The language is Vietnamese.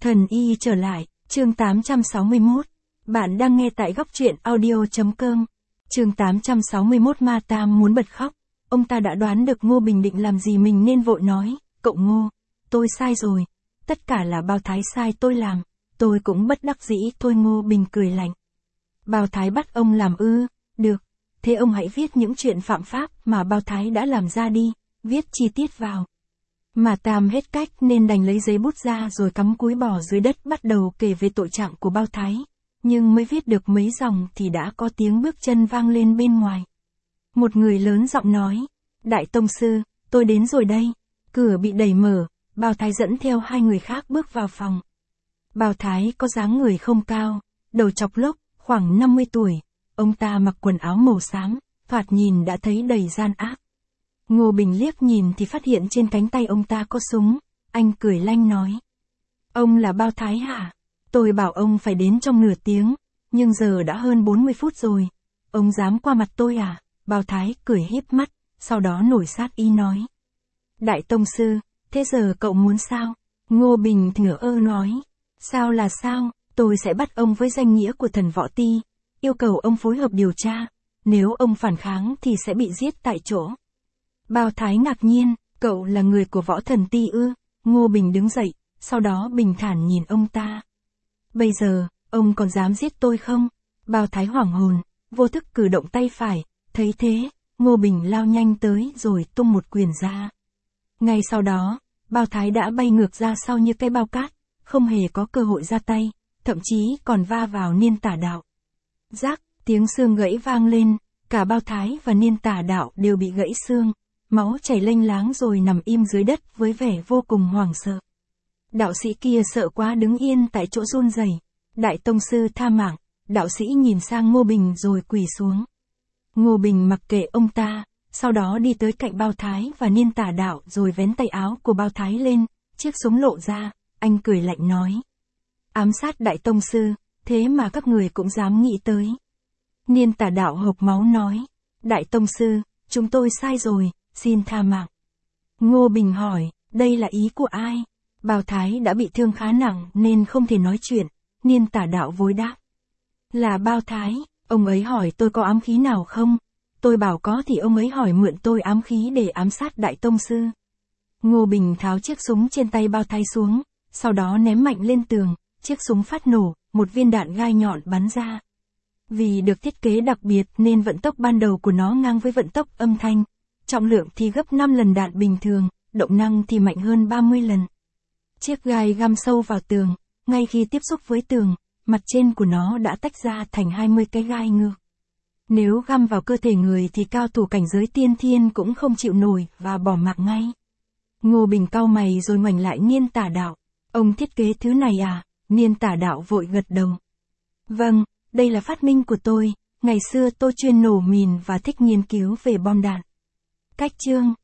Thần y trở lại, chương 861. Bạn đang nghe tại góc truyện audio.com. Chương 861 Ma Tam muốn bật khóc. Ông ta đã đoán được Ngô Bình định làm gì mình nên vội nói, cậu Ngô, tôi sai rồi. Tất cả là Bao Thái sai tôi làm, tôi cũng bất đắc dĩ thôi. Ngô Bình cười lạnh. Bao Thái bắt ông làm ư? Được, thế ông hãy viết những chuyện phạm pháp mà Bao Thái đã làm ra đi, viết chi tiết vào. Ma Tam hết cách nên đành lấy giấy bút ra rồi cắm cúi bỏ dưới đất bắt đầu kể về tội trạng của Bao Thái. Nhưng mới viết được mấy dòng thì đã có tiếng bước chân vang lên bên ngoài. Một người lớn giọng nói, Đại Tông Sư, tôi đến rồi đây. Cửa bị đẩy mở, Bao Thái dẫn theo hai người khác bước vào phòng. Bao Thái có dáng người không cao, đầu chọc lốc, khoảng 50 tuổi. Ông ta mặc quần áo màu xám, thoạt nhìn đã thấy đầy gian ác. Ngô Bình liếc nhìn thì phát hiện trên cánh tay ông ta có súng, anh cười lanh nói. Ông là Bao Thái hả? Tôi bảo ông phải đến trong nửa tiếng, nhưng giờ đã hơn 40 phút rồi. Ông dám qua mặt tôi à? Bao Thái cười híp mắt, sau đó nổi sát ý nói. Đại Tông Sư, thế giờ cậu muốn sao? Ngô Bình thở ơ nói. Sao là sao? Tôi sẽ bắt ông với danh nghĩa của thần Võ Ti, yêu cầu ông phối hợp điều tra. Nếu ông phản kháng thì sẽ bị giết tại chỗ. Bao Thái ngạc nhiên, cậu là người của Võ Thần Ti ư? Ngô Bình đứng dậy, sau đó bình thản nhìn ông ta. Bây giờ, ông còn dám giết tôi không? Bao Thái hoảng hồn, vô thức cử động tay phải, thấy thế, Ngô Bình lao nhanh tới rồi tung một quyền ra. Ngay sau đó, Bao Thái đã bay ngược ra sau như cái bao cát, không hề có cơ hội ra tay, thậm chí còn va vào Niên Tả Đạo. Rắc, tiếng xương gãy vang lên, cả Bao Thái và Niên Tả Đạo đều bị gãy xương. Máu chảy lênh láng rồi nằm im dưới đất với vẻ vô cùng hoảng sợ. Đạo sĩ kia sợ quá đứng yên tại chỗ run rẩy. Đại Tông Sư tha mạng. Đạo sĩ nhìn sang Ngô Bình rồi quỳ xuống. Ngô Bình mặc kệ ông ta, sau đó đi tới cạnh Bao Thái và Niên Tả Đạo rồi vén tay áo của Bao Thái lên, chiếc súng lộ ra, anh cười lạnh nói. Ám sát Đại Tông Sư, thế mà các người cũng dám nghĩ tới. Niên Tả Đạo hộc máu nói. Đại Tông Sư, chúng tôi sai rồi. Xin tha mạng. Ngô Bình hỏi, đây là ý của ai? Bao Thái đã bị thương khá nặng nên không thể nói chuyện. Niên Tả Đạo vội đáp. Là Bao Thái, ông ấy hỏi tôi có ám khí nào không? Tôi bảo có thì ông ấy hỏi mượn tôi ám khí để ám sát Đại Tông Sư. Ngô Bình tháo chiếc súng trên tay Bao Thái xuống, sau đó ném mạnh lên tường, chiếc súng phát nổ, một viên đạn gai nhọn bắn ra. Vì được thiết kế đặc biệt nên vận tốc ban đầu của nó ngang với vận tốc âm thanh. Trọng lượng thì gấp 5 lần đạn bình thường, động năng thì mạnh hơn 30 lần. Chiếc gai găm sâu vào tường, ngay khi tiếp xúc với tường, mặt trên của nó đã tách ra thành 20 cái gai ngược. Nếu găm vào cơ thể người thì cao thủ cảnh giới tiên thiên cũng không chịu nổi và bỏ mặc ngay. Ngô Bình cau mày rồi ngoảnh lại Niên Tả Đạo. Ông thiết kế thứ này à? Niên Tả Đạo vội gật đầu. Vâng, đây là phát minh của tôi, ngày xưa tôi chuyên nổ mìn và thích nghiên cứu về bom đạn. Cách chương